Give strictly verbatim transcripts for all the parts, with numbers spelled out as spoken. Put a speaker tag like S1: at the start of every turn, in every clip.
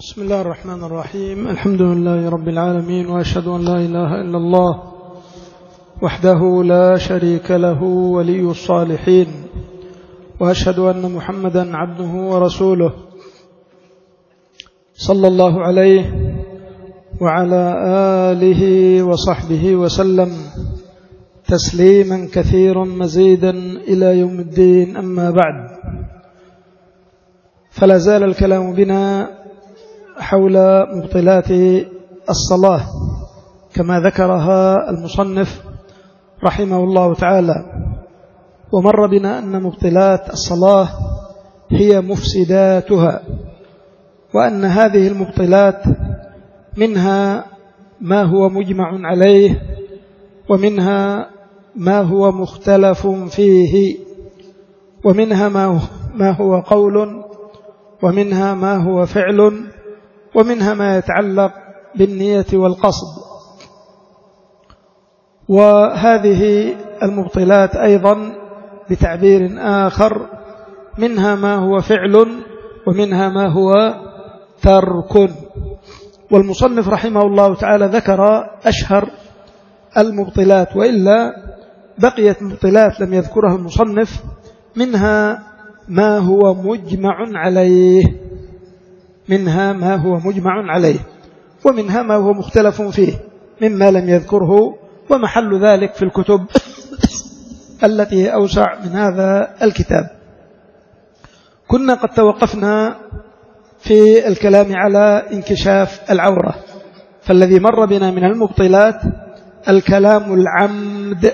S1: بسم الله الرحمن الرحيم. الحمد لله رب العالمين، وأشهد أن لا إله إلا الله وحده لا شريك له ولي الصالحين، وأشهد أن محمدا عبده ورسوله صلى الله عليه وعلى آله وصحبه وسلم تسليما كثيرا مزيدا إلى يوم الدين. أما بعد، فلا زال الكلام بنا حول مبطلات الصلاة كما ذكرها المصنف رحمه الله تعالى. ومر بنا أن مبطلات الصلاة هي مفسداتها، وأن هذه المبطلات منها ما هو مجمع عليه، ومنها ما هو مختلف فيه، ومنها ما هو قول، ومنها ما هو فعل، ومنها ما يتعلق بالنية والقصد. وهذه المبطلات أيضا بتعبير آخر منها ما هو فعل ومنها ما هو ترك. والمصنف رحمه الله تعالى ذكر أشهر المبطلات، وإلا بقيت مبطلات لم يذكرها المصنف، منها ما هو مجمع عليه منها ما هو مجمع عليه ومنها ما هو مختلف فيه مما لم يذكره، ومحل ذلك في الكتب التي هي أوسع من هذا الكتاب. كنا قد توقفنا في الكلام على انكشاف العورة، فالذي مر بنا من المبطلات الكلام العمد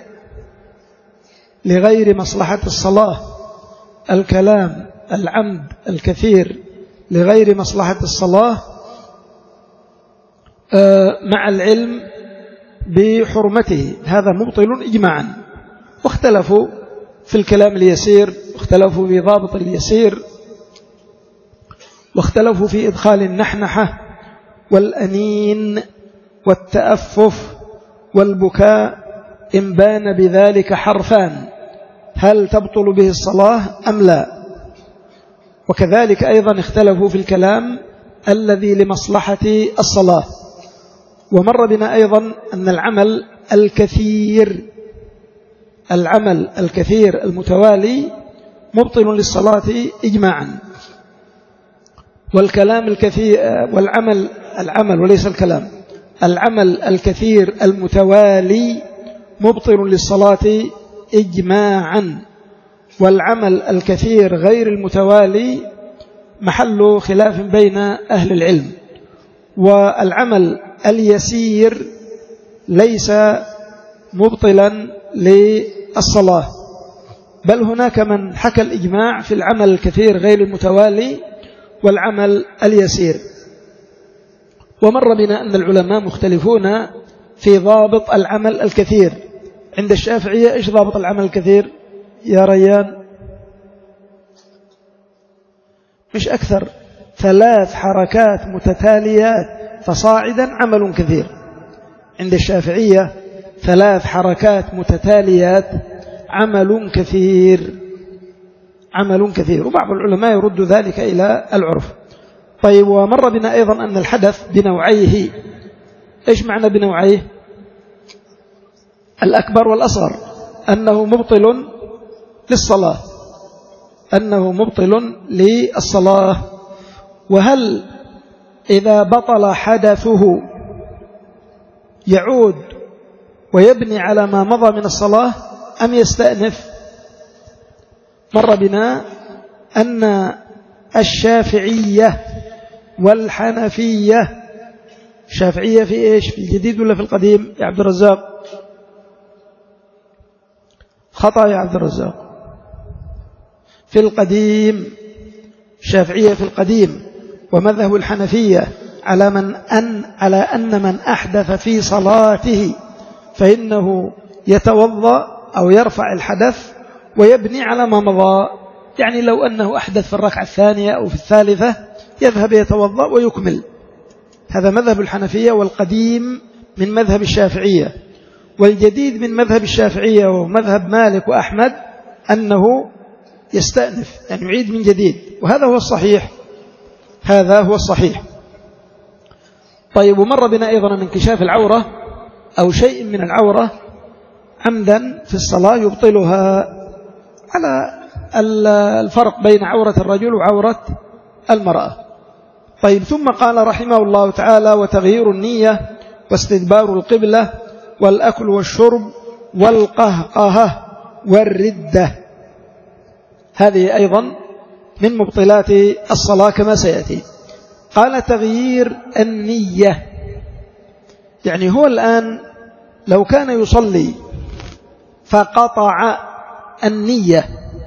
S1: لغير مصلحة الصلاة، الكلام العمد الكثير لغير مصلحة الصلاة مع العلم بحرمته، هذا مبطل إجماعا. واختلفوا في الكلام اليسير، واختلفوا في ضابط اليسير، واختلفوا في إدخال النحنحة والأنين والتأفف والبكاء إن بان بذلك حرفان، هل تبطل به الصلاة أم لا؟ وكذلك أيضا اختلفوا في الكلام الذي لمصلحة الصلاة. ومر بنا أيضا أن العمل الكثير العمل الكثير المتوالي مبطل للصلاة إجماعا، والكلام الكثير والعمل العمل وليس الكلام العمل الكثير المتوالي مبطل للصلاة إجماعا، والعمل الكثير غير المتوالي محل خلاف بين أهل العلم. والعمل اليسير ليس مبطلا للصلاة، بل هناك من حكى الإجماع في العمل الكثير غير المتوالي والعمل اليسير. ومر بنا أن العلماء مختلفون في ضابط العمل الكثير. عند الشافعية إيش ضابط العمل الكثير يا ريان؟ مش أكثر، ثلاث حركات متتاليات فصاعدا عمل كثير. عند الشافعية ثلاث حركات متتاليات عمل كثير عمل كثير وبعض العلماء يرد ذلك إلى العرف. طيب، ومر بنا أيضا أن الحدث بنوعيه. إيش معنى بنوعيه؟ الأكبر والأصغر، أنه مبطل للصلاة أنه مبطل للصلاة. وهل إذا بطل حدثه يعود ويبني على ما مضى من الصلاة أم يستأنف؟ مر بنا أن الشافعية والحنفية، الشافعية في إيش؟ في الجديد ولا في القديم يا عبد الرزاق؟ خطأ يا عبد الرزاق، في القديم. الشافعية في القديم. ومذهب الحنفية على من أن على أن من أحدث في صلاته فإنه يتوضأ أو يرفع الحدث ويبني على ما مضى. يعني لو أنه أحدث في الركعة الثانية أو في الثالثة يذهب يتوضأ ويكمل. هذا مذهب الحنفية والقديم من مذهب الشافعية. والجديد من مذهب الشافعية ومذهب مالك وأحمد أنه يستأنف، يعني يعيد من جديد، وهذا هو الصحيح هذا هو الصحيح طيب ومر بنا أيضا أن انكشاف العورة أو شيء من العورة عمدا في الصلاة يبطلها، على الفرق بين عورة الرجل وعورة المرأة. طيب ثم قال رحمه الله تعالى: وتغيير النية واستدبار القبلة والأكل والشرب والقهقهة والردة، هذه أيضا من مبطلات الصلاة كما سيأتي. قال: تغيير النية، يعني هو الآن لو كان يصلي فقطع النية،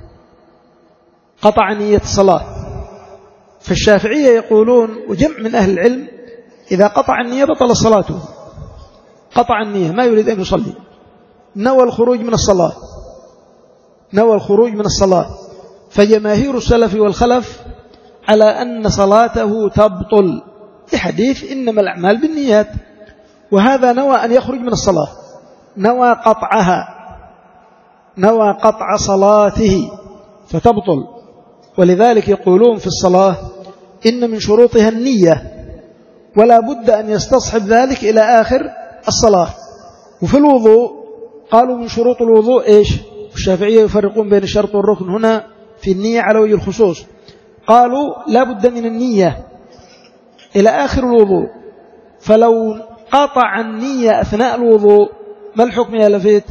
S1: قطع نية الصلاة، فالشافعية يقولون وجمع من أهل العلم إذا قطع النية بطل صلاته، قطع النية ما يريد أن يصلي، نوى الخروج من الصلاة، نوى الخروج من الصلاة، فجماهير السلف والخلف على أن صلاته تبطل لحديث إنما الأعمال بالنيات، وهذا نوى أن يخرج من الصلاة، نوى قطعها، نوى قطع صلاته فتبطل. ولذلك يقولون في الصلاة إن من شروطها النية، ولا بد أن يستصحب ذلك إلى آخر الصلاة. وفي الوضوء قالوا من شروط الوضوء إيش؟ الشافعية يفرقون بين الشرط والركن هنا في النية على وجه الخصوص، قالوا لا بد من النية إلى آخر الوضوء، فلو قطع النية أثناء الوضوء ما الحكم يا لفيت؟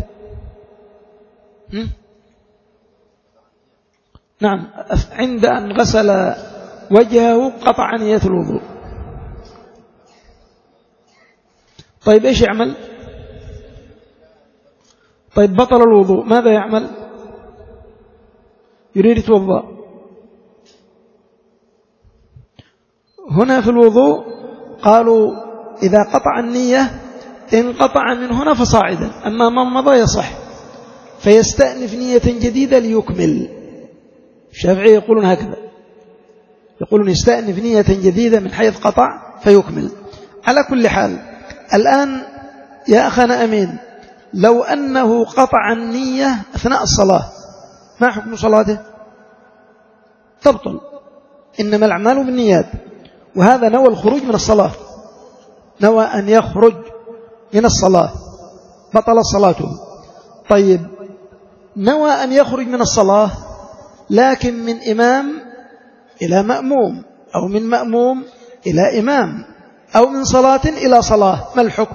S1: نعم، عند أن غسل وجهه قطع نية الوضوء. طيب إيش يعمل؟ طيب بطل الوضوء ماذا يعمل؟ يريد يتوضأ. هنا في الوضوء قالوا إذا قطع النية انقطع من هنا فصاعدا، أما من مضى يصح، فيستأنف نية جديدة ليكمل. الشافعية يقولون هكذا، يقولون يستأنف نية جديدة من حيث قطع فيكمل. على كل حال الآن يا أخنا أمين، لو أنه قطع النية أثناء الصلاة ما حكم صلاته؟ تبطل، إنما الأعمال بالنيات، وهذا نوى الخروج من الصلاة، نوى أن يخرج من الصلاة، بطل صلاته. طيب نوى أن يخرج من الصلاة لكن من إمام إلى مأموم، أو من مأموم إلى إمام، أو من صلاة إلى صلاة، ما الحكم؟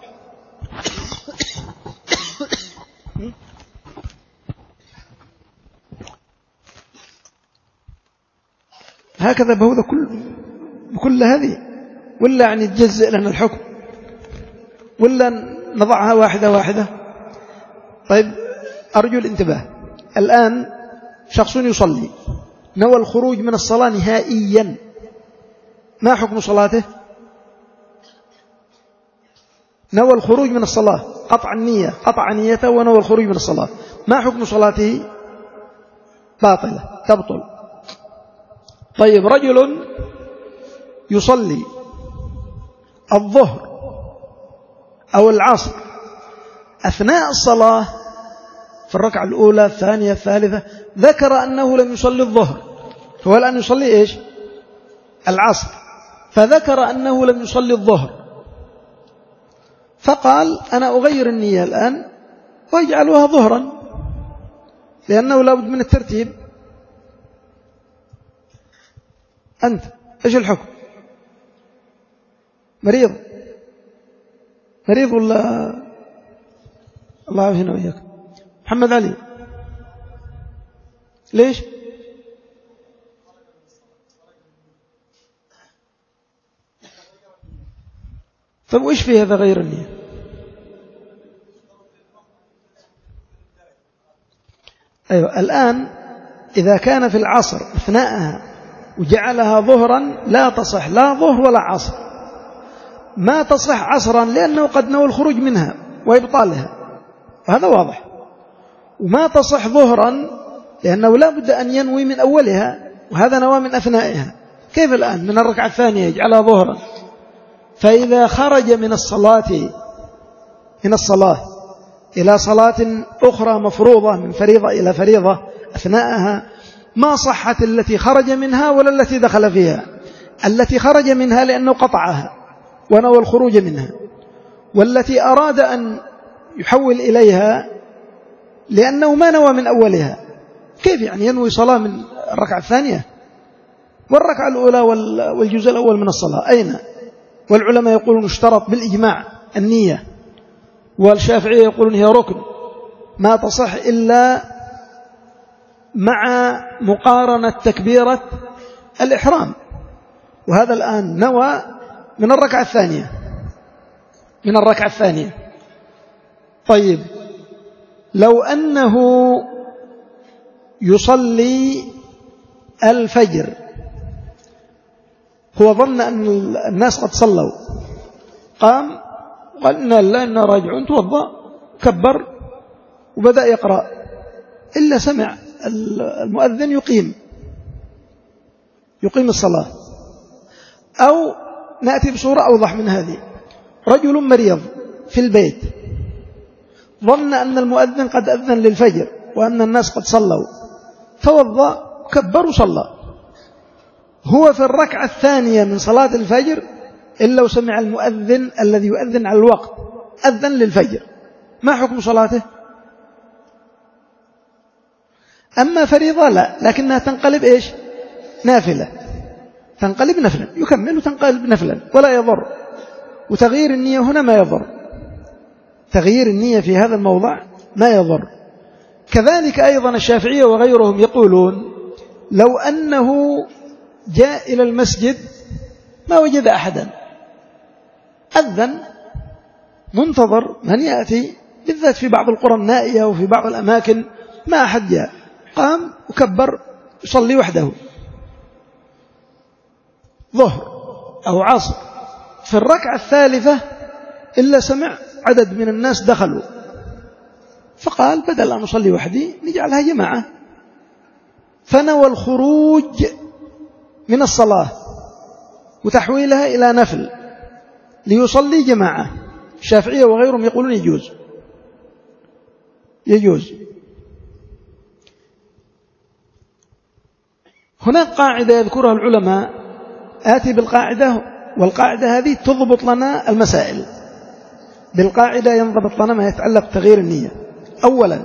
S1: هكذا بهذا كل بكل هذه، ولا يعني تجزئ لنا الحكم، ولا نضعها واحدة واحدة؟ طيب أرجو الانتباه. الآن شخص يصلي نوى الخروج من الصلاة نهائيا، ما حكم صلاته؟ نوى الخروج من الصلاة، قطع النية، قطع نيته ونوى الخروج من الصلاة، ما حكم صلاته؟ باطلة، تبطل. طيب رجل يصلي الظهر أو العصر أثناء الصلاة في الركعة الأولى الثانية الثالثة ذكر أنه لم يصلي الظهر، فهو الآن يصلي إيش؟ العصر، فذكر أنه لم يصلي الظهر، فقال أنا أغير النية الآن ويجعلها ظهرا لأنه لا بد من الترتيب. أنت إيش الحكم؟ مريض مريض ولا الله يعافينا وإياك؟ محمد علي ليش؟ طيب وإيش فيه هذا غير النية؟ أيوة، الآن إذا كان في العصر أثناءها وجعلها ظهرا لا تصح لا ظهر ولا عصر، ما تصح عصرا لأنه قد نوى الخروج منها وإبطالها، وهذا واضح، وما تصح ظهرا لأنه لا بد أن ينوي من أولها، وهذا نوى من أثنائها. كيف الآن من الركعة الثانية يجعلها ظهرا؟ فإذا خرج من الصلاة من الصلاة إلى صلاة أخرى مفروضة من فريضة إلى فريضة أثناءها، ما صحت التي خرج منها ولا التي دخل فيها. التي خرج منها لأنه قطعها، ونوى الخروج منها، والتي أراد أن يحول إليها لأنه ما نوى من أولها. كيف يعني ينوي صلاة من الركعة الثانية والركعة الأولى والجزء الأول من الصلاة أين؟ والعلماء يقولون اشترط بالإجماع النية، والشافعية يقولون هي ركن ما تصح إلا مع مقارنة تكبيرة الإحرام، وهذا الآن نوى من الركعة الثانية من الركعة الثانية. طيب لو أنه يصلي الفجر، هو ظن أن الناس قد صلوا، قام قال إنا لله إنا راجعون، توضأ كبر وبدأ يقرأ، إلا سمع المؤذن يقيم يقيم الصلاة. أو نأتي بصورة أوضح من هذه، رجل مريض في البيت ظن أن المؤذن قد أذن للفجر وأن الناس قد صلوا، توضأ كبر وصلى، هو في الركعة الثانية من صلاة الفجر إلا وسمع المؤذن الذي يؤذن على الوقت أذن للفجر، ما حكم صلاته؟ أما فريضة لا، لكنها تنقلب إيش؟ نافلة، تنقلب نفلا، يكمل وتنقلب نفلا ولا يضر. وتغيير النية هنا ما يضر، تغيير النية في هذا الموضع ما يضر. كذلك أيضا الشافعية وغيرهم يقولون لو أنه جاء إلى المسجد ما وجد أحدا، أذن منتظر من يأتي، بالذات في بعض القرى النائية وفي بعض الأماكن ما أحد جاء، قام وكبر يصلي وحده ظهر أو عصر، في الركعة الثالثة إلا سمع عدد من الناس دخلوا، فقال بدل أن أصلي وحدي نجعلها جماعة، فنوى الخروج من الصلاة وتحويلها إلى نفل ليصلي جماعة. الشافعية وغيرهم يقولون يجوز يجوز هناك قاعدة يذكرها العلماء، آتي بالقاعدة، والقاعدة هذه تضبط لنا المسائل، بالقاعدة ينضبط لنا ما يتعلق بتغيير النية. أولا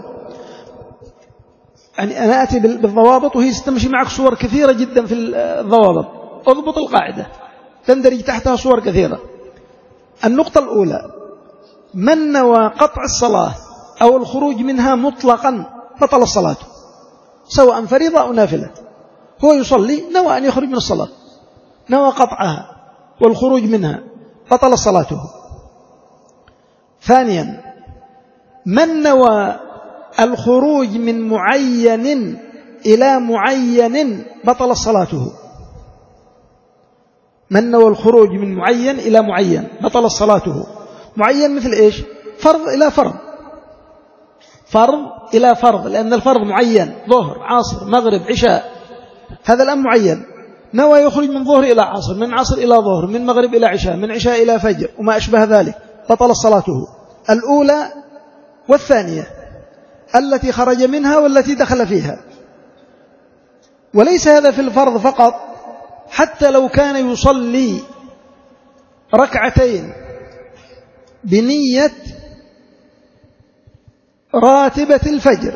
S1: يعني أنا آتي بالضوابط وهي ستمشي معك صور كثيرة جدا في الضوابط، أضبط القاعدة تندرج تحتها صور كثيرة. النقطة الأولى، من نوى قطع الصلاة أو الخروج منها مطلقا بطل الصلاة، سواء فريضة أو نافلة، هو يصلي نوى أن يخرج من الصلاة، نوى قطعها والخروج منها بطل صلاته. ثانيا، من نوى الخروج من معين إلى معين بطل صلاته، من نوى الخروج من معين إلى معين بطل صلاته. معين مثل إيش؟ فرض إلى فرض، فرض إلى فرض، لأن الفرض معين، ظهر عصر مغرب عشاء، هذا الآن معين، نوى يخرج من ظهر إلى عصر، من عصر إلى ظهر، من مغرب إلى عشاء، من عشاء إلى فجر وما أشبه ذلك، بطل صلاته الأولى والثانية التي خرج منها والتي دخل فيها. وليس هذا في الفرض فقط، حتى لو كان يصلي ركعتين بنية راتبة الفجر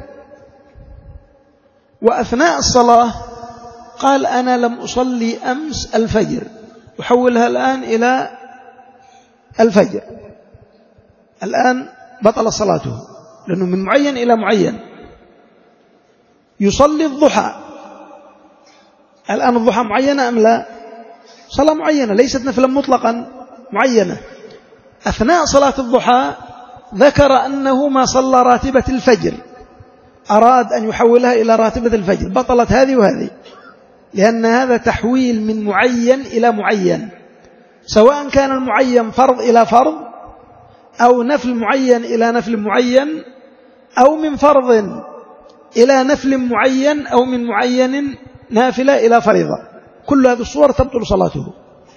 S1: وأثناء الصلاة قال أنا لم أصلي أمس الفجر، أحولها الآن إلى الفجر، الآن بطل صلاته لأنه من معين إلى معين. يصلي الضحى، الآن الضحى معينة أم لا؟ صلاة معينة ليست نفلا مطلقا، معينة. أثناء صلاة الضحى ذكر أنه ما صلى راتبة الفجر، أراد أن يحولها إلى راتبة الفجر، بطلت هذه وهذه، لأن هذا تحويل من معين إلى معين، سواء كان المعين فرض إلى فرض أو نفل معين إلى نفل معين، أو من فرض إلى نفل معين، أو من معين نافلة إلى فريضة، كل هذه الصور تبطل صلاته.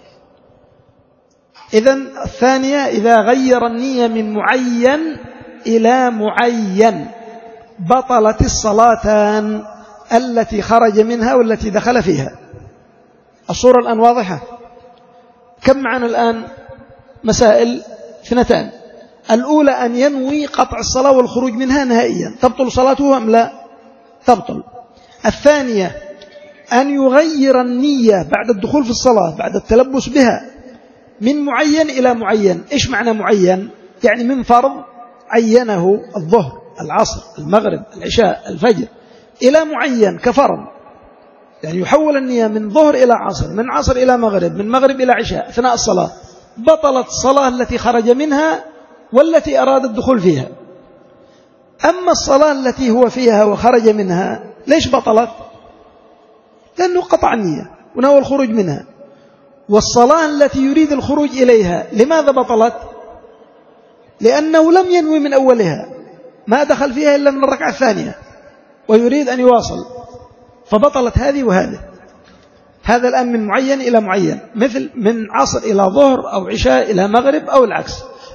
S1: إذن الثانية، إذا غير النية من معين إلى معين بطلت الصلاتان التي خرج منها والتي دخل فيها. الصورة الآن واضحة. كم معنا الآن مسائل اثنتان. الأولى أن ينوي قطع الصلاة والخروج منها نهائيا، تبطل صلاته أم لا؟ تبطل. الثانية أن يغير النية بعد الدخول في الصلاة بعد التلبس بها من معين إلى معين. إيش معنى معين؟ يعني من فرض عينه الظهر العصر المغرب العشاء الفجر إلى معين كفرض، يعني يحول النية من ظهر إلى عصر، من عصر إلى مغرب، من مغرب إلى عشاء أثناء الصلاة، بطلت الصلاة التي خرج منها والتي أراد الدخول فيها. أما الصلاة التي هو فيها وخرج منها ليش بطلت؟ لأنه قطع النية ونوى الخروج منها. والصلاة التي يريد الخروج إليها لماذا بطلت؟ لأنه لم ينوي من أولها، ما دخل فيها إلا من الركعة الثانية ويريد أن يواصل، فبطلت هذه وهذه. هذا الآن من معين إلى معين، مثل من عصر إلى ظهر أو عشاء إلى مغرب أو العكس.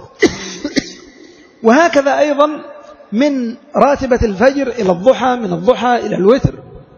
S1: وهكذا أيضا من راتبة الفجر إلى الضحى، من الضحى إلى الوتر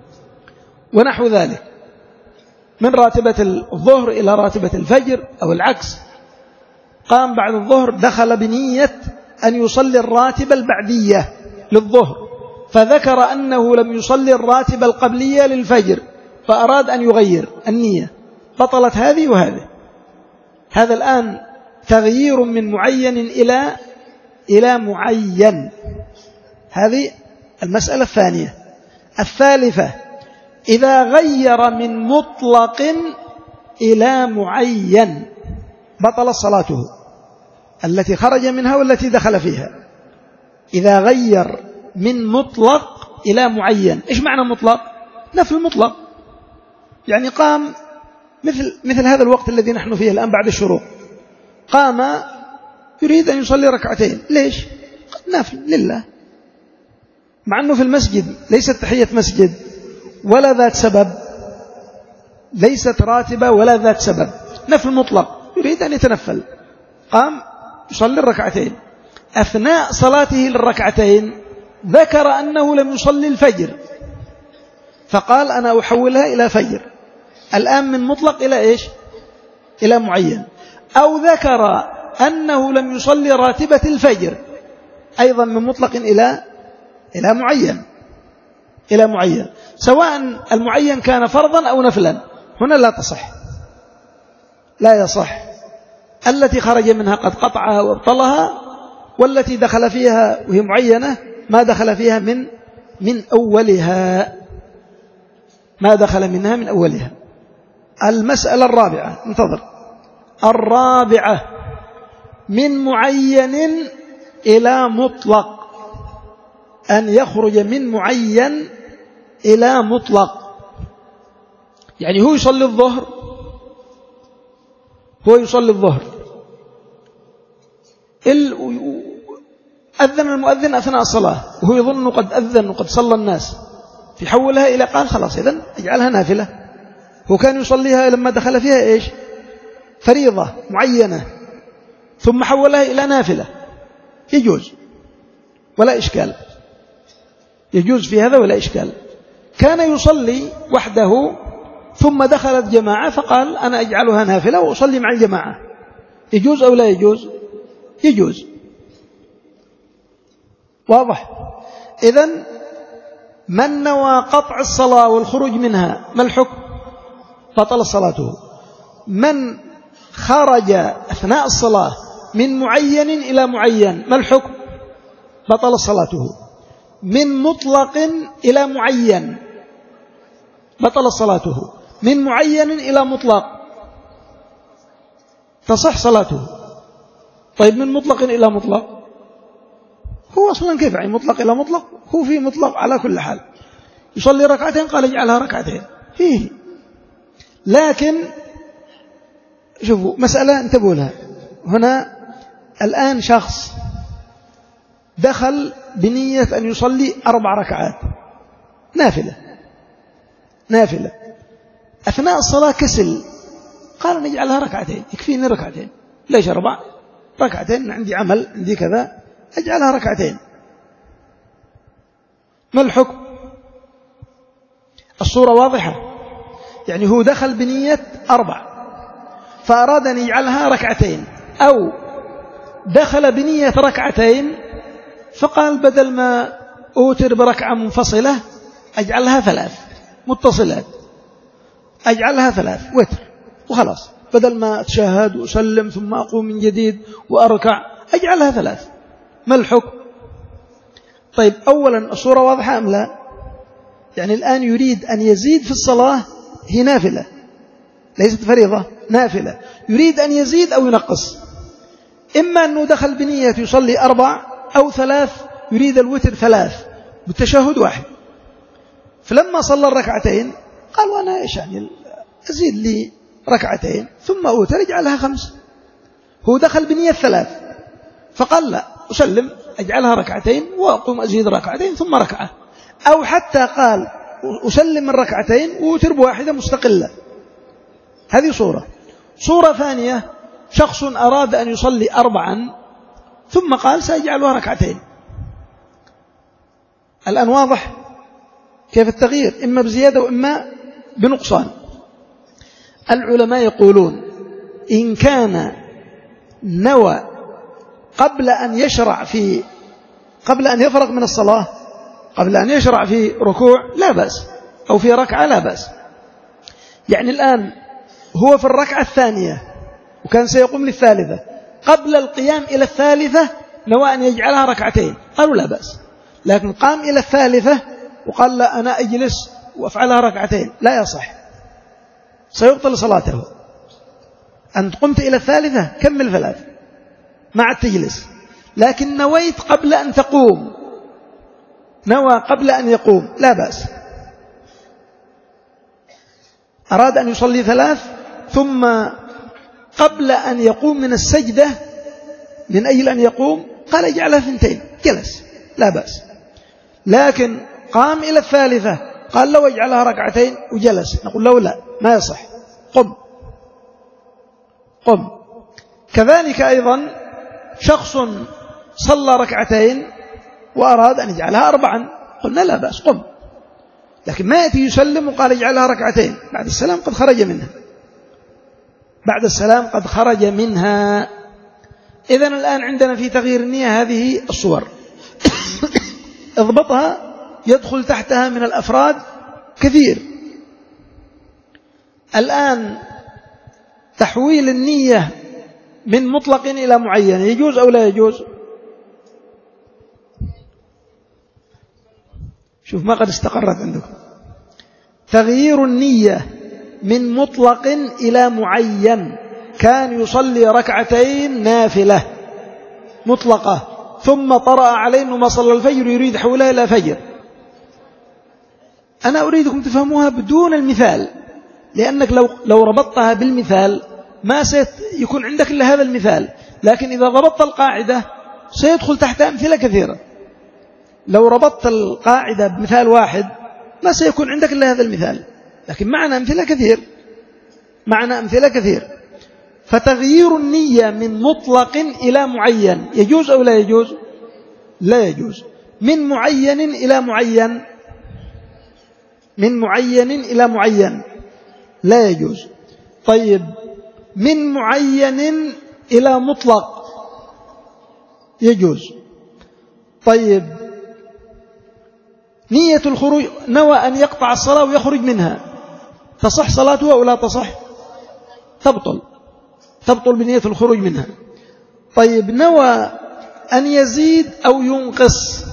S1: ونحو ذلك، من راتبة الظهر إلى راتبة الفجر أو العكس. قام بعد الظهر دخل بنية أن يصلي الراتبة البعدية للظهر، فذكر أنه لم يصلي الراتبة القبلية للفجر فأراد أن يغير النية، بطلت هذه وهذه. هذا الآن تغيير من معين إلى إلى معين. هذه المسألة الثانية. الثالثة إذا غير من مطلق إلى معين بطل صلاته التي خرج منها والتي دخل فيها. إذا غير من مطلق إلى معين. إيش معنى مطلق؟ نفل مطلق، يعني قام مثل, مثل هذا الوقت الذي نحن فيه الآن بعد الشروق، قام يريد أن يصلي ركعتين. ليش؟ نفل لله، مع أنه في المسجد ليست تحية مسجد ولا ذات سبب، ليست راتبة ولا ذات سبب، نفل مطلق، يريد أن يتنفل، قام يصلي الركعتين. أثناء صلاته للركعتين ذكر أنه لم يصلي الفجر فقال أنا أحولها إلى فجر. الآن من مطلق إلى إيش؟ إلى معين. أو ذكر أنه لم يصلي راتبة الفجر أيضا من مطلق إلى إلى معين إلى معين، سواء المعين كان فرضا أو نفلا، هنا لا تصح، لا يصح. التي خرج منها قد قطعها وابطلها، والتي دخل فيها وهي معينة ما دخل فيها من من أولها، ما دخل منها من أولها. المسألة الرابعة، انتظر، الرابعة من معين إلى مطلق، أن يخرج من معين إلى مطلق. يعني هو يصلي الظهر هو يصلي الظهر أذن المؤذن أثناء الصلاة وهو يظن قد أذن وقد صلى الناس، في حولها إلى قال خلاص إذن اجعلها نافلة. هو كان يصليها لما دخل فيها إيش؟ فريضة معينة، ثم حولها إلى نافلة، يجوز ولا إشكال، يجوز في هذا ولا إشكال. كان يصلي وحده ثم دخلت جماعة فقال أنا أجعلها نافلة وأصلي مع الجماعة، يجوز أو لا يجوز؟ يجوز. واضح؟ إذن من نوى قطع الصلاة والخروج منها ما الحكم؟ بطل صلاته. من خرج أثناء الصلاة من معين إلى معين ما الحكم؟ بطل صلاته. من مطلق إلى معين بطل صلاته. من معين إلى مطلق تصح صلاته. طيب من مطلق إلى مطلق هو أصلا كيف يعني مطلق إلى مطلق؟ هو في مطلق على كل حال، يصلي ركعتين قال اجعلها ركعتين فيه. لكن شوفوا مسألة انتبهوا لها هنا. الآن شخص دخل بنية أن يصلي أربع ركعات نافلة نافلة أثناء الصلاة كسل، قال نجعلها ركعتين يكفيني ركعتين. ليش أربع؟ ركعتين عندي عمل عندي كذا أجعلها ركعتين. ما الحكم؟ الصورة واضحة، يعني هو دخل بنية أربع فأراد أن يجعلها ركعتين، أو دخل بنية ركعتين فقال بدل ما أوتر بركعة منفصلة أجعلها ثلاث متصلات، أجعلها ثلاث وتر وخلاص، بدل ما أتشهد وأسلم ثم أقوم من جديد وأركع أجعلها ثلاث. ما الحكم؟ طيب أولا الصورة واضحة أم لا؟ يعني الآن يريد أن يزيد في الصلاة، هي نافلة ليست فريضة، نافلة، يريد أن يزيد أو ينقص. إما أنه دخل بنية يصلي أربع أو ثلاث، يريد الوتر ثلاث بالتشهد واحد. فلما صلى الركعتين قال وأنا إيش يعني أزيد لي ركعتين ثم أوتر اجعلها خمس. هو دخل بنية ثلاث فقال لا أسلم أجعلها ركعتين وأقوم أزيد ركعتين ثم ركعة، أو حتى قال أسلم من ركعتين وأوتر بواحدة مستقلة. هذه صورة. صورة ثانية، شخص أراد أن يصلي أربعا ثم قال سأجعلها ركعتين. الآن واضح كيف التغيير، إما بزيادة وإما بنقصان. العلماء يقولون إن كان نوى قبل أن يشرع في قبل أن يفرغ من الصلاة، قبل أن يشرع في ركوع لا بأس، أو في ركعة لا بأس. يعني الآن هو في الركعة الثانية وكان سيقوم للثالثة، قبل القيام إلى الثالثة نوى أن يجعلها ركعتين، قالوا لا بأس. لكن قام إلى الثالثة وقال لا أنا أجلس وأفعلها ركعتين، لا يصح، سيبطل صلاته. أنت قمت إلى الثالثة كمل ثلاث مع التجلس، لكن نويت قبل أن تقوم، نوى قبل أن يقوم لا بأس. أراد أن يصلي ثلاث ثم قبل أن يقوم من السجدة من أجل أن يقوم قال اجعلها ثنتين، جلس لا بأس. لكن قام إلى الثالثة قال لو اجعلها ركعتين وجلس، نقول له لا ما يصح، قم قم. كذلك أيضا شخص صلى ركعتين وأراد أن يجعلها أربعا، قلنا لا بأس قم، لكن ما يأتي يسلم وقال اجعلها ركعتين، بعد السلام قد خرج منها، بعد السلام قد خرج منها. إذن الآن عندنا في تغيير النية هذه الصور اضبطها، يدخل تحتها من الأفراد كثير. الآن تحويل النية من مطلق إلى معين يجوز أو لا يجوز؟ شوف ما قد استقرت عندكم. تغيير النية من مطلق إلى معين، كان يصلي ركعتين نافلة مطلقة ثم طرأ عليه أنه ما صلى الفجر يريد حولها إلى فجر. أنا أريدكم تفهموها بدون المثال، لأنك لو لو ربطتها بالمثال ما سيكون عندك إلا هذا المثال، لكن إذا ضبطت القاعدة سيدخل تحت أمثلة كثيرة. لو ربطت القاعدة بمثال واحد ما سيكون عندك إلا هذا المثال، لكن معنا أمثلة كثير، معنا أمثلة كثير. فتغيير النية من مطلق إلى معين يجوز أو لا يجوز؟ لا يجوز. من معين إلى معين، من معين إلى معين لا يجوز. طيب من معين إلى مطلق يجوز. طيب نية الخروج، نوى أن يقطع الصلاة ويخرج منها، تصح صلاته أو لا تصح؟ تبطل، تبطل بنية الخروج منها. طيب نوى أن يزيد أو ينقص،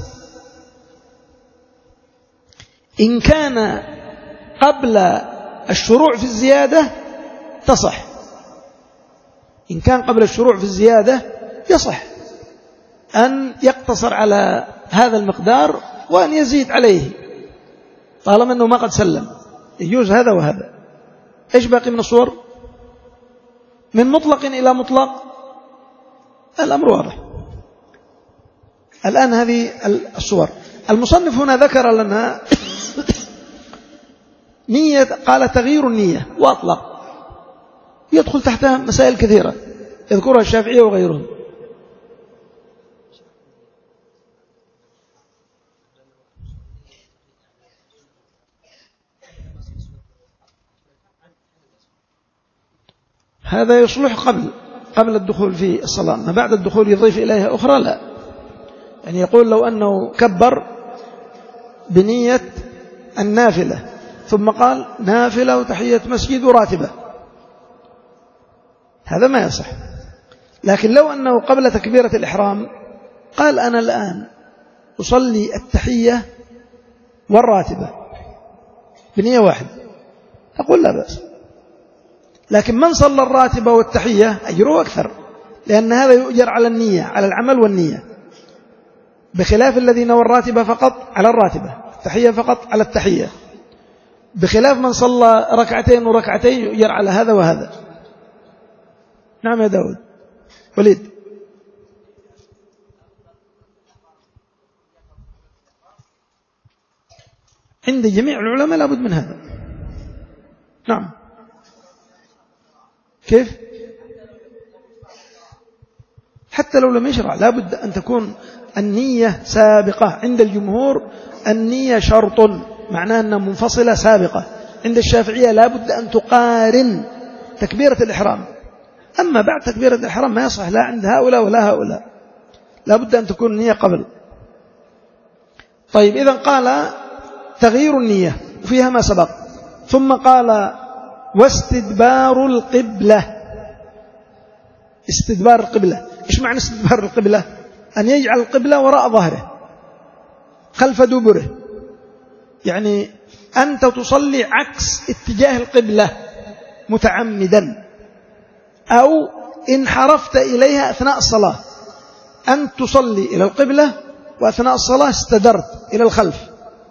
S1: إن كان قبل الشروع في الزيادة تصح، إن كان قبل الشروع في الزيادة يصح أن يقتصر على هذا المقدار وأن يزيد عليه طالما أنه ما قد سلم، يجوز هذا وهذا. إيش باقي من الصور؟ من مطلق إلى مطلق الأمر واضح. الآن هذه الصور. المصنف هنا ذكر لنا نية، قال تغيير النية وأطلق، يدخل تحتها مسائل كثيرة يذكرها الشافعية وغيرهم. هذا يصلح قبل قبل الدخول في الصلاة، ما بعد الدخول يضيف إليها أخرى لا. يعني يقول لو أنه كبر بنية النافلة ثم قال نافلة وتحية مسجد وراتبة، هذا ما يصح. لكن لو أنه قبل تكبيرة الإحرام قال أنا الآن أصلي التحية والراتبة بنية واحدة، أقول لا بأس. لكن من صلى الراتبة والتحية أجره أكثر، لأن هذا يؤجر على النية، على العمل والنية، بخلاف الذي نوى الراتبة فقط على الراتبة، التحية فقط على التحية، بخلاف من صلى ركعتين وركعتين يؤجر على هذا وهذا. نعم يا داود. وليد. عند جميع العلماء لابد من هذا. نعم. كيف؟ حتى لو لم يشرع لابد أن تكون النية سابقة. عند الجمهور النية شرط، معناه أنها منفصلة سابقة. عند الشافعية لابد أن تقارن تكبيرة الإحرام، أما بعد تكبيرة الإحرام ما يصح لا عند هؤلاء ولا هؤلاء، لابد أن تكون النية قبل. طيب إذن قال تغيير النية وفيها ما سبق، ثم قال واستدبار القبلة. استدبار القبلة، إيش معنى استدبار القبلة؟ أن يجعل القبلة وراء ظهره خلف دبره، يعني أنت تصلي عكس اتجاه القبلة متعمدا، أو انحرفت إليها أثناء الصلاة، أن تصلي إلى القبلة وأثناء الصلاة استدرت إلى الخلف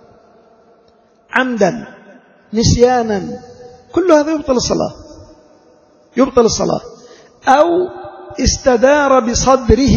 S1: عمدا نسيانا، كل هذا يبطل الصلاة، يبطل الصلاة. أو استدار بصدره،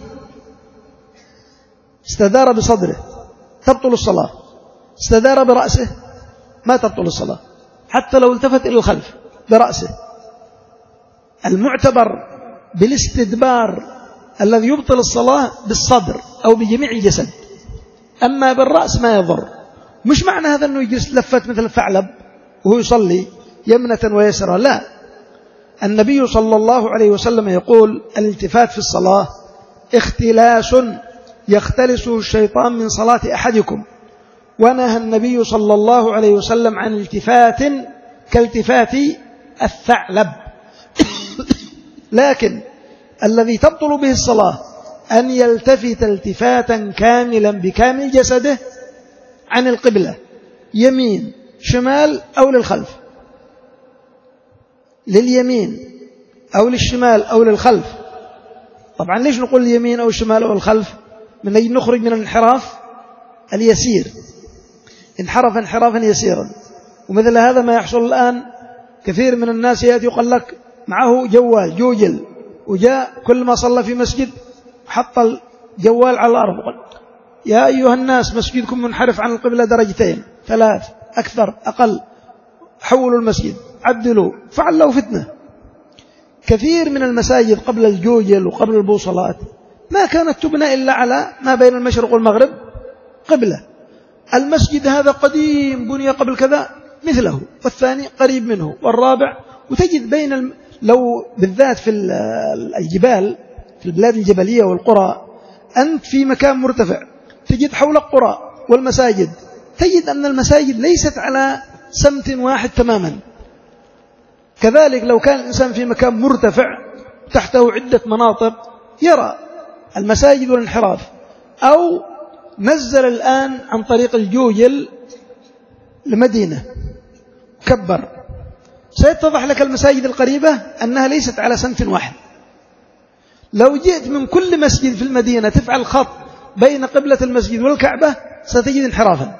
S1: استدار بصدره تبطل الصلاة. استدار برأسه ما تبطل الصلاة، حتى لو التفت إلى الخلف برأسه. المعتبر بالاستدبار الذي يبطل الصلاة بالصدر أو بجميع الجسد، أما بالرأس ما يضر. مش معنى هذا أنه يجلس لفت مثل الثعلب وهو يصلي يمنة ويسرى، لا. النبي صلى الله عليه وسلم يقول الالتفات في الصلاة اختلاس يختلسه الشيطان من صلاة أحدكم، ونهى النبي صلى الله عليه وسلم عن التفات كالتفات الثعلب. لكن الذي تبطل به الصلاة أن يلتفت التفاتا كاملا بكامل جسده عن القبلة، يمين شمال أو للخلف، لليمين أو للشمال أو للخلف. طبعا ليش نقول اليمين أو الشمال أو الخلف؟ من أجل نخرج من الانحراف اليسير، انحرف انحرافا يسيرا. ومثل هذا ما يحصل الآن، كثير من الناس يأتي يقول لك معه جوال جوجل، وجاء كل ما صلى في مسجد حط الجوال على الأرض، يا أيها الناس مسجدكم منحرف عن القبلة درجتين ثلاث أكثر أقل، حولوا المسجد عدلوا، فعلوا فتنة. كثير من المساجد قبل الجوجل وقبل البوصلات ما كانت تبنى إلا على ما بين المشرق والمغرب قبلة. المسجد هذا قديم بني قبل كذا مثله، والثاني قريب منه، والرابع. وتجد بين الم... لو بالذات في الجبال، في البلاد الجبلية والقرى، أنت في مكان مرتفع تجد حول القرى والمساجد، تجد أن المساجد ليست على سمت واحد تماما. كذلك لو كان الإنسان في مكان مرتفع تحته عدة مناطق يرى المساجد والانحراف. أو نزل الآن عن طريق الجوجل لمدينة كبر، سيتضح لك المساجد القريبة أنها ليست على سمت واحد. لو جئت من كل مسجد في المدينة تفعل خط بين قبلة المسجد والكعبة ستجد انحرافا.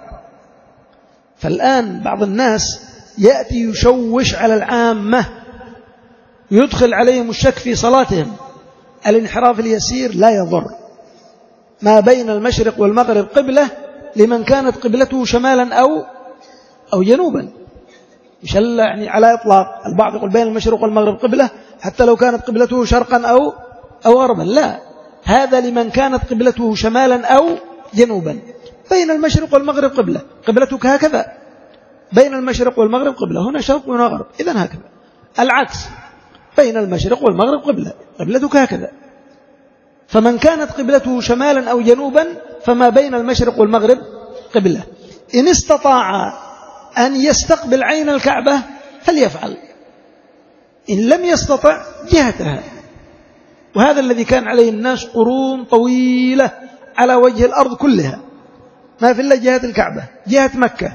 S1: فالآن بعض الناس يأتي يشوش على العامة، يدخل عليهم الشك في صلاتهم. الانحراف اليسير لا يضر. ما بين المشرق والمغرب قبلة لمن كانت قبلته شمالا أو أو جنوبا، مش يعني على إطلاق. البعض يقول بين المشرق والمغرب قبلة حتى لو كانت قبلته شرقا أو أو غربا، لا، هذا لمن كانت قبلته شمالا أو جنوبا. بين المشرق والمغرب قبلة، قبلتك هكذا، بين المشرق والمغرب قبلة، هنا شرق وهنا غرب، إذن هكذا. العكس، بين المشرق والمغرب قبلة، قبلتك هكذا. فمن كانت قبلته شمالا أو جنوبا فما بين المشرق والمغرب قبلة. إن استطاع أن يستقبل عين الكعبة فليفعل، إن لم يستطع جهتها. وهذا الذي كان عليه الناس قرون طويلة على وجه الأرض كلها، ما في إلا جهة الكعبة، جهة مكة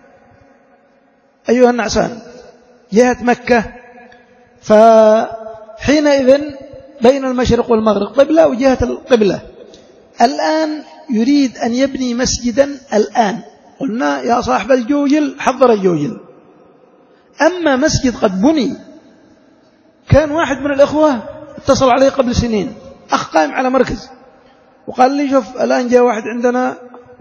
S1: أيها النعسان، جهة مكة. فحينئذ بين المشرق والمغرب قبلة وجهة القبلة. الآن يريد أن يبني مسجدا، الآن قلنا يا صاحب الجوجل حضر الجوجل. أما مسجد قد بني، كان واحد من الإخوة اتصل عليه قبل سنين، أخ قائم على مركز، وقال لي شوف الآن جاء واحد عندنا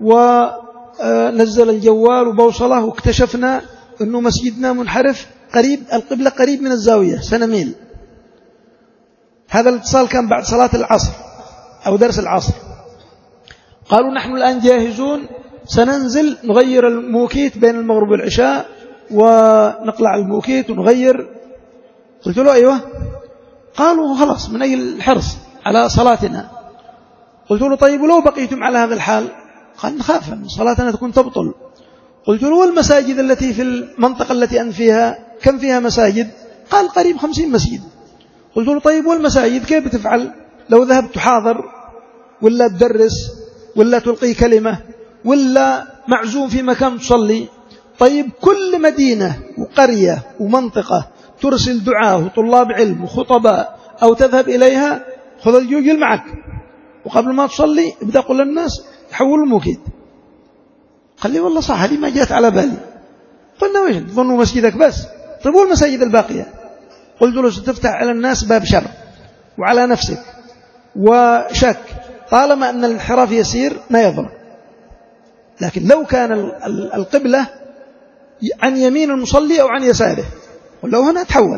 S1: ونزل الجوال وبوصله، واكتشفنا أنه مسجدنا منحرف قريب القبلة، قريب من الزاوية سنميل. هذا الاتصال كان بعد صلاة العصر أو درس العصر. قالوا نحن الآن جاهزون، سننزل نغير الموكيت بين المغرب والعشاء ونقلع الموكيت ونغير. قلت له أيوة. قالوا خلاص من أجل الحرص على صلاتنا. قلت له طيب ولو بقيتم على هذا الحال؟ قال نخاف أن صلاتنا تكون تبطل. قلت له والمساجد التي في المنطقة التي أنت فيها كم فيها مساجد؟ قال قريب خمسين مسجد. قلت له طيب والمساجد كيف بتفعل لو ذهبت تحاضر ولا تدرس ولا تلقي كلمة ولا معزوم في مكان تصلي؟ طيب كل مدينة وقرية ومنطقة ترسل دعاة وطلاب علم وخطباء أو تذهب إليها، خذ الجوجل معك وقبل ما تصلي ابدأ قل للناس حولوا الموكيد. قال لي والله صح، هذه ما جاءت على بالي. قلنا ويش تظنوا مسجدك بس؟ طيب والمساجد الباقية؟ قلت له ستفتح على الناس باب شر وعلى نفسك وشك، طالما أن الانحراف يسير ما يضر. لكن لو كان القبلة عن يمين المصلي أو عن يساره، قل له هنا تحول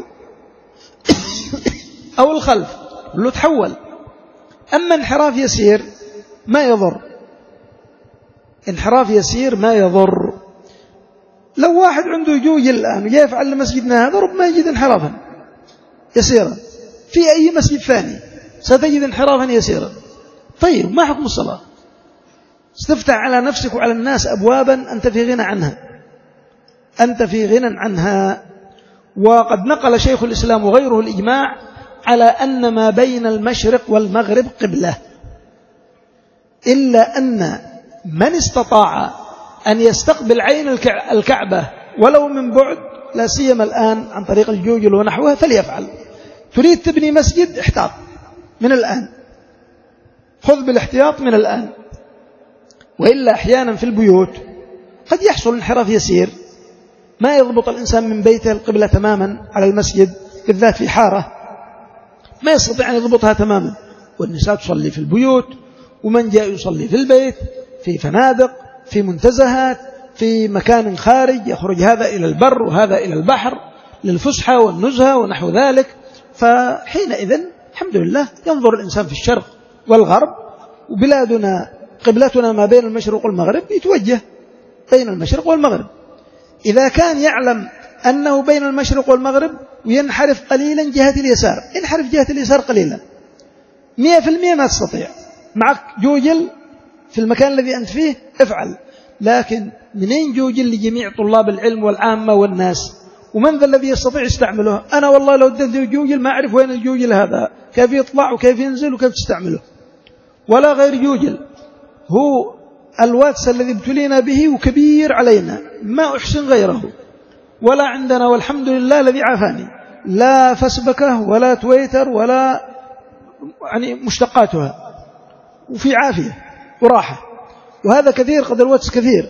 S1: أو الخلف، قل له تحول. أما انحراف يسير ما يضر، انحراف يسير ما يضر. لو واحد عنده جوجل الآن وجاء يفعل مسجدنا هذا ربما يجد انحرافا يسيرا، في أي مسجد ثاني ستجد انحرافا يسيرا. طيب ما حكم الصلاة؟ ستفتح على نفسك وعلى الناس أبوابا أنت في غنى عنها، أنت في غنى عنها. وقد نقل شيخ الإسلام وغيره الإجماع على أن ما بين المشرق والمغرب قبلة، إلا أن من استطاع أن يستقبل عين الكعبة ولو من بعد، لا سيما الآن عن طريق الجوجل ونحوها، فليفعل. تريد تبني مسجد احتاط من الآن، خذ بالاحتياط من الآن. وإلا أحيانا في البيوت قد يحصل انحراف يسير، ما يضبط الإنسان من بيته القبلة تماما على المسجد، بالذات في حارة ما يستطيع أن يضبطها تماما، والنساء تصلي في البيوت، ومن جاء يصلي في البيت، في فنادق، في منتزهات، في مكان خارج، يخرج هذا إلى البر وهذا إلى البحر للفسحة والنزهة ونحو ذلك. فحينئذ الحمد لله ينظر الإنسان في الشرق والغرب، وبلادنا قبلتنا ما بين المشرق والمغرب، يتوجه بين المشرق والمغرب. إذا كان يعلم أنه بين المشرق والمغرب وينحرف قليلا جهة اليسار، انحرف جهة اليسار قليلا، مئة في المئة ما تستطيع، معك جوجل في المكان الذي أنت فيه افعل. لكن منين جوجل لجميع طلاب العلم والعامة والناس؟ ومن ذا الذي يستطيع يستعمله؟ أنا والله لو اديت جوجل ما أعرف وين الجوجل هذا، كيف يطلع وكيف ينزل وكيف تستعمله، ولا غير جوجل. هو الواتس الذي ابتلينا به وكبير علينا، ما أحسن غيره، ولا عندنا والحمد لله الذي عافاني لا فسبكه ولا تويتر ولا يعني مشتقاتها، وفي عافية وراحة. وهذا كثير، قد الواتس كثير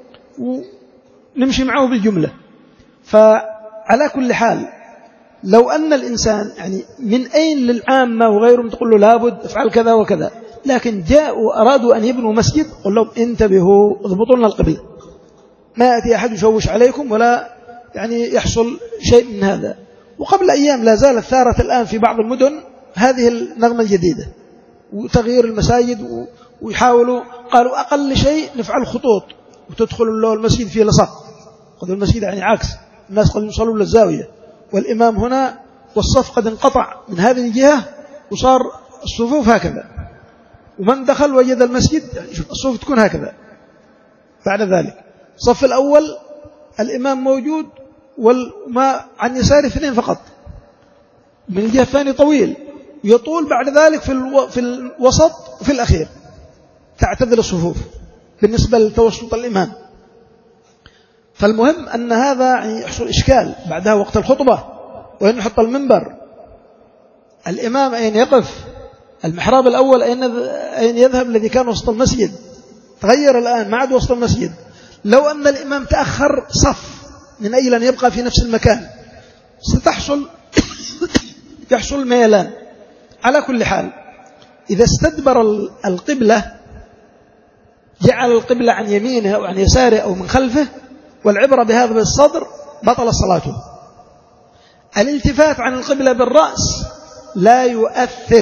S1: ونمشي معه بالجملة. فعلى كل حال لو أن الإنسان يعني من أين للعامة وغيرهم تقول له لابد افعل كذا وكذا، لكن جاءوا أرادوا أن يبنوا مسجد، قل لهم انتبهوا اضبطوا لنا القبلة، ما يأتي أحد يشوش عليكم ولا يعني يحصل شيء من هذا. وقبل أيام لا زالت ثارت الآن في بعض المدن هذه النغمة الجديدة، وتغيير المساجد، ويحاولوا قالوا أقل شيء نفعل خطوط وتدخل له المسجد فيه لصق، خذوا المسجد يعني عكس، الناس قد يصلوا للزاوية والإمام هنا والصف قد انقطع من هذه الجهة وصار الصفوف هكذا، ومن دخل وجد المسجد الصفوف تكون هكذا. بعد ذلك الصف الأول الإمام موجود وما عن يساره اثنين فقط، من الجهة الثانية طويل يطول، بعد ذلك في الو... في الوسط وفي الأخير تعتدل الصفوف بالنسبة لتوسط الإمام. فالمهم أن هذا يحصل إشكال بعدها وقت الخطبة، وأن يحط المنبر، الإمام أين يقف، المحراب الأول أين يذهب الذي كان وسط المسجد، تغير الآن ما عاد وسط المسجد. لو أن الإمام تأخر صف من أجل أن يبقى في نفس المكان ستحصل يحصل ميلان. على كل حال إذا استدبر القبلة جعل القبلة عن يمينه أو عن يساره أو من خلفه، والعبرة بهذا بالصدر، بطل صلاته. الالتفات عن القبلة بالرأس لا يؤثر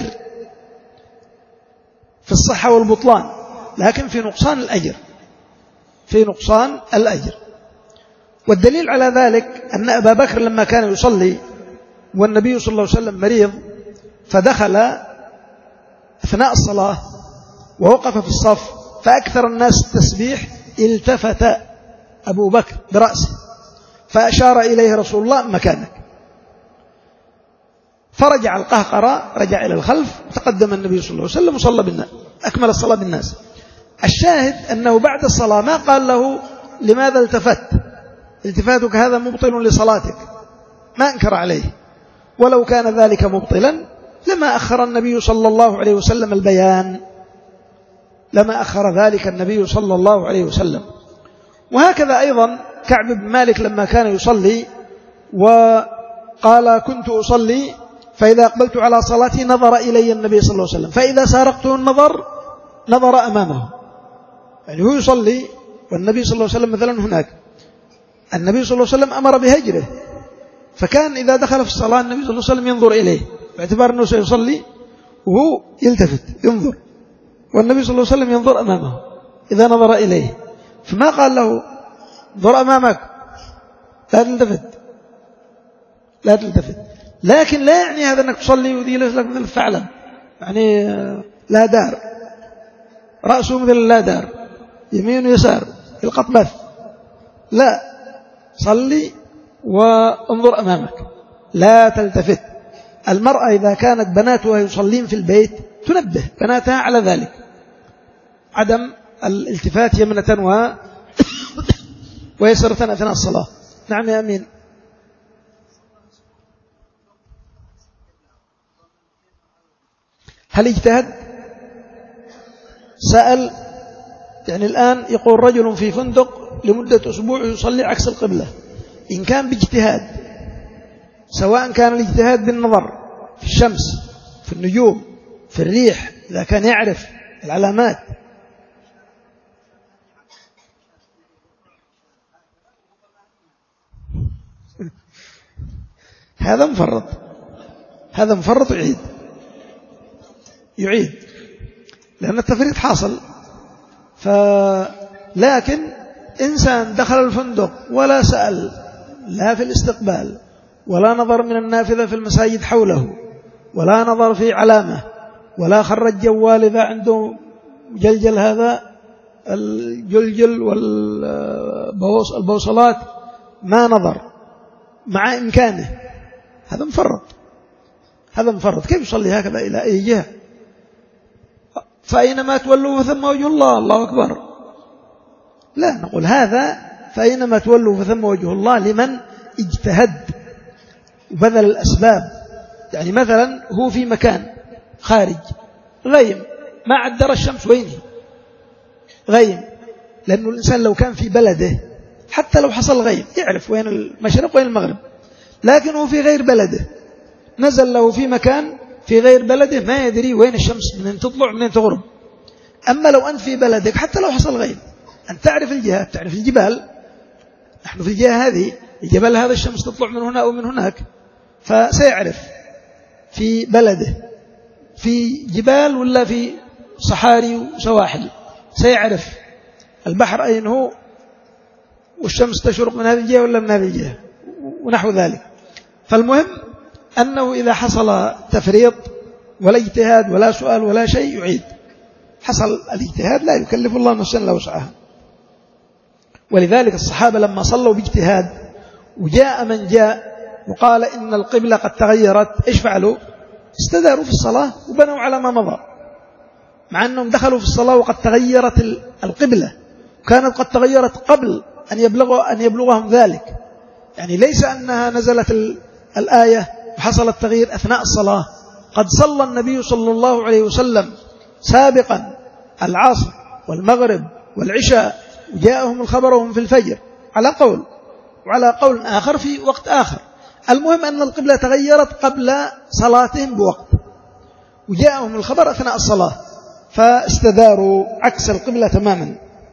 S1: في الصحة والبطلان، لكن في نقصان الأجر في نقصان الأجر. والدليل على ذلك أن أبا بكر لما كان يصلي والنبي صلى الله عليه وسلم مريض، فدخل أثناء الصلاة ووقف في الصف فأكثر الناس التسبيح، التفت أبو بكر برأسه فأشار إليه رسول الله مكانك، فرجع القهقرة، رجع إلى الخلف، تقدم النبي صلى الله عليه وسلم وصلى بالناس، أكمل الصلاة بالناس. الشاهد أنه بعد الصلاة ما قال له لماذا التفت، التفاتك هذا مبطل لصلاتك، ما أنكر عليه. ولو كان ذلك مبطلا لما أخر النبي صلى الله عليه وسلم البيان، لما أخر ذلك النبي صلى الله عليه وسلم. وهكذا أيضا كعب بن مالك لما كان يصلي وقال كنت أصلي فإذا أقبلت على صلاتي نظر إلي النبي صلى الله عليه وسلم، فإذا سارقته النظر نظر أمامه، يعني هو يصلي والنبي صلى الله عليه وسلم مثلا هناك، النبي صلى الله عليه وسلم أمر بهجره، فكان إذا دخل في الصلاة النبي صلى الله عليه وسلم ينظر إليه باعتبار أنه سيصلي وهو يلتفت ينظر، والنبي صلى الله عليه وسلم ينظر أمامه إذا نظر إليه، فما قال له انظر أمامك لا تلتفت لا تلتفت. لكن لا يعني هذا أنك تصلي وذي لك مثل الثعلب، يعني لا دار رأسه مثل لا دار يمين ويسار القطبث، لا، صلي وانظر أمامك لا تلتفت. المرأة إذا كانت بناتها يصلين في البيت تنبه بناتها على ذلك، عدم الالتفات يمنة و... ويسرة أثناء الصلاة. نعم يا أمين. هل اجتهد؟ سأل، يعني الآن يقول رجل في فندق لمدة أسبوع يصلي عكس القبلة، إن كان باجتهاد، سواء كان الاجتهاد بالنظر في الشمس في النجوم في الريح، إذا كان يعرف العلامات، هذا مفرط هذا مفرط يعيد يعيد لأن التفريط حاصل. لكن إنسان دخل الفندق ولا سأل لا في الاستقبال ولا نظر من النافذة في المساجد حوله ولا نظر في علامة ولا خرج جوال إذا عنده جلجل هذا الجلجل والبوصلات، ما نظر مع إمكانه، هذا مفرط هذا مفرط. كيف يصلي هكذا إلى أي جهة؟ فأينما تولوا فثم وجه الله، الله أكبر. لا، نقول هذا فأينما تولوا فثم وجه الله لمن اجتهد وبذل الأسباب. يعني مثلا هو في مكان خارج غيم، ما عدر الشمس وينه غيم، لأنه الإنسان لو كان في بلده حتى لو حصل غيم يعرف وين المشرق وين المغرب، لكنه في غير بلده، نزل له في مكان في غير بلده ما يدري وين الشمس منين تطلع منين تغرب. أما لو أنت في بلدك حتى لو حصل غيم أن تعرف الجهات، تعرف الجبال، نحن في الجهة هذه الجبل هذا الشمس تطلع من هنا أو من هناك، فسيعرف في بلده في جبال ولا في صحاري وسواحل، سيعرف البحر أين هو والشمس تشرق من هذه الجهة ولا من هذه الجهة ونحو ذلك. فالمهم أنه إذا حصل تفريط ولا اجتهاد ولا سؤال ولا شيء يعيد. حصل الاجتهاد لا يكلف الله نفسا إلا وسعها. ولذلك الصحابة لما صلوا باجتهاد وجاء من جاء وقال إن القبلة قد تغيرت، إيش فعلوا؟ استداروا في الصلاة وبنوا على ما مضى، مع أنهم دخلوا في الصلاة وقد تغيرت القبلة، كانت قد تغيرت قبل أن يبلغوا أن يبلغهم ذلك. يعني ليس أنها نزلت الآية وحصل التغيير أثناء الصلاة، قد صلى النبي صلى الله عليه وسلم سابقا العصر والمغرب والعشاء وجاءهم الخبر وهم في الفجر على قول، وعلى قول آخر في وقت آخر. المهم أن القبلة تغيرت قبل صلاتهم بوقت، وجاءهم الخبر أثناء الصلاة فاستداروا عكس القبلة تماما.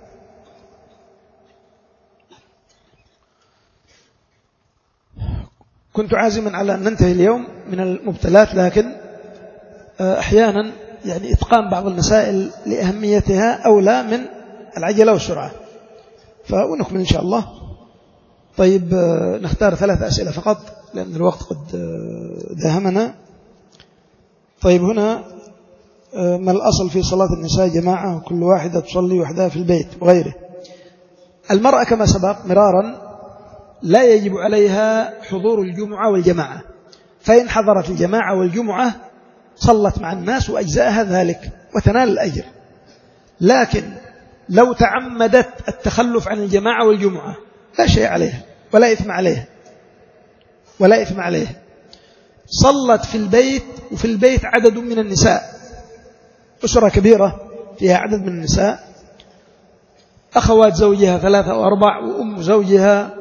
S1: كنت عازما على أن ننتهي اليوم من المبتلات، لكن أحيانا يعني إتقان بعض المسائل لأهميتها أولى من العجلة والسرعة، فنكمل إن شاء الله. طيب نختار ثلاث أسئلة فقط لأن الوقت قد داهمنا. طيب هنا ما الأصل في صلاة النساء جماعة وكل واحدة تصلي وحدها في البيت وغيره؟ المرأة كما سبق مرارا لا يجب عليها حضور الجمعة والجماعة، فإن حضرت الجماعة والجمعة صلت مع الناس وأجزاءها ذلك وتنال الأجر. لكن لو تعمدت التخلف عن الجماعة والجمعة لا شيء عليها ولا إثم عليها ولا إثم عليها. صلت في البيت، وفي البيت عدد من النساء، أسرة كبيرة فيها عدد من النساء، أخوات زوجها ثلاثة وأربع، وأم زوجها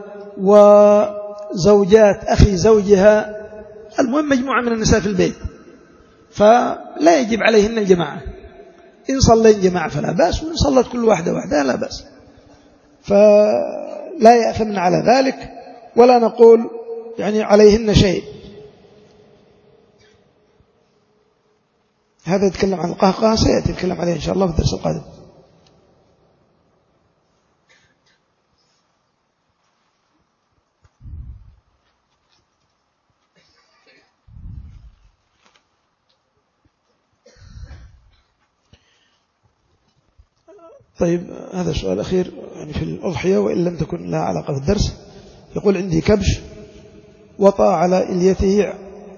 S1: وزوجات أخي زوجها، المهم مجموعة من النساء في البيت، فلا يجب عليهن الجماعة. إن صلين جماعة فلا بأس، وإن صلت كل واحدة وحدها لا بأس، فلا يأثمن على ذلك ولا نقول يعني عليهن شيء. هذا يتكلم عن القهقه، سيأتي يتكلم عليه إن شاء الله في الدرس القادم. طيب هذا سؤال أخير يعني في الأضحية وإن لم تكن لها علاقة بالدرس. يقول عندي كبش وطأ على إليته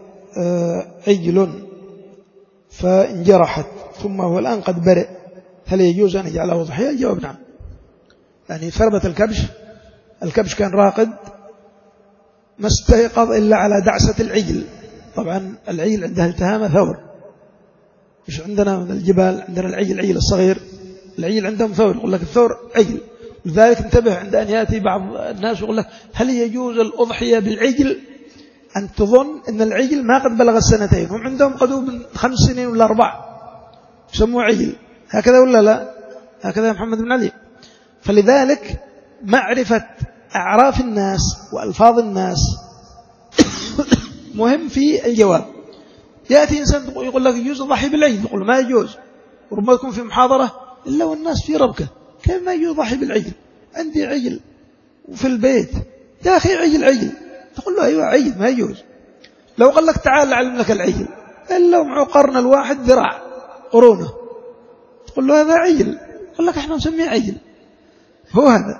S1: عجل فانجرحت ثم هو الآن قد برئ، هل يجوز أن يجعله أضحية؟ الجواب نعم. يعني ثربة الكبش، الكبش كان راقد ما استيقظ إلا على دعسة العجل. طبعا العجل عندها التهام ثور، مش عندنا من الجبال، عندنا العجل العجل الصغير، العجل عندهم ثور، يقول لك الثور عجل. لذلك انتبه عند أن يأتي بعض الناس يقول لك هل يجوز الأضحية بالعجل؟ أن تظن أن العجل ما قد بلغ السنتين، هم عندهم قدوم من خمس سنين ولا أربع يسموه عجل، هكذا ولا لا؟ هكذا يا محمد بن علي. فلذلك معرفة أعراف الناس وألفاظ الناس مهم في الجواب. يأتي إنسان يقول لك يجوز الضحي بالعجل، يقول ما يجوز، وربما يكون في محاضرة إلا والناس في ربكة، كيف ما يجوز الضحي بالعجل؟ عندي عجل وفي البيت، يا أخي عجل عجل، تقول له أيوة عجل ما يجوز. لو قال لك تعال أعلم لك العجل إلا ومعه قرن الواحد ذراع قرونه، تقول له هذا عجل، يقول لك احنا نسميه عجل. هو هذا.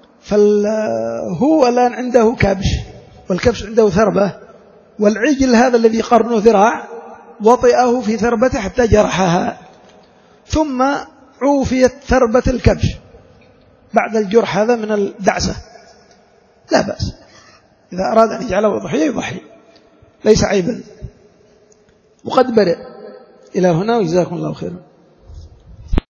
S1: فهو الآن عنده كبش، والكبش عنده ثربة، والعجل هذا الذي قرنه ذراع وطئه في ثربته حتى جرحها، ثم عوفيت ثربة الكبش بعد الجرح هذا من الدعسة، لا بأس. إذا أراد أن يجعله ضحية يضحي، ليس عيبا، وقد برئ. إلى هنا وجزاكم الله خيرا.